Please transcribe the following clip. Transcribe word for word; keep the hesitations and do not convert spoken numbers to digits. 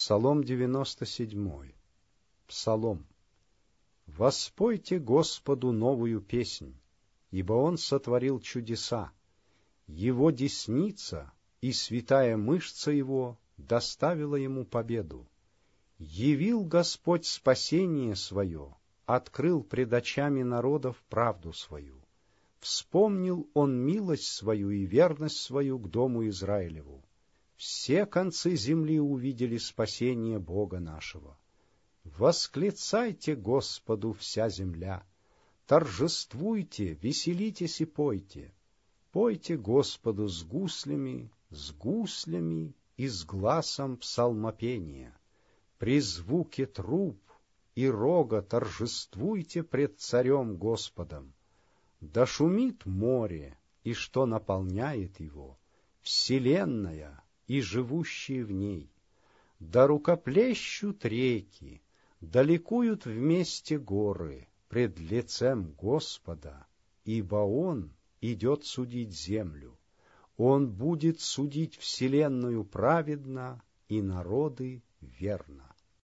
Псалом девяносто седьмой. Псалом. «Воспойте Господу новую песнь, ибо Он сотворил чудеса. Его десница и святая мышца Его доставила Ему победу. Явил Господь спасение Свое, открыл пред очами народов правду Свою. Вспомнил Он милость Свою и верность Свою к дому Израилеву. Все концы земли увидели спасение Бога нашего. Восклицайте Господу вся земля, торжествуйте, веселитесь и пойте. Пойте Господу с гуслями, с гуслями и с гласом псалмопения. При звуке труб и рога торжествуйте пред Царем Господом. Да шумит море, и что наполняет его, вселенная и живущие в ней. Да рукоплещут реки, да ликуют вместе горы пред лицем Господа, ибо Он идет судить землю. Он будет судить вселенную праведно и народы верно.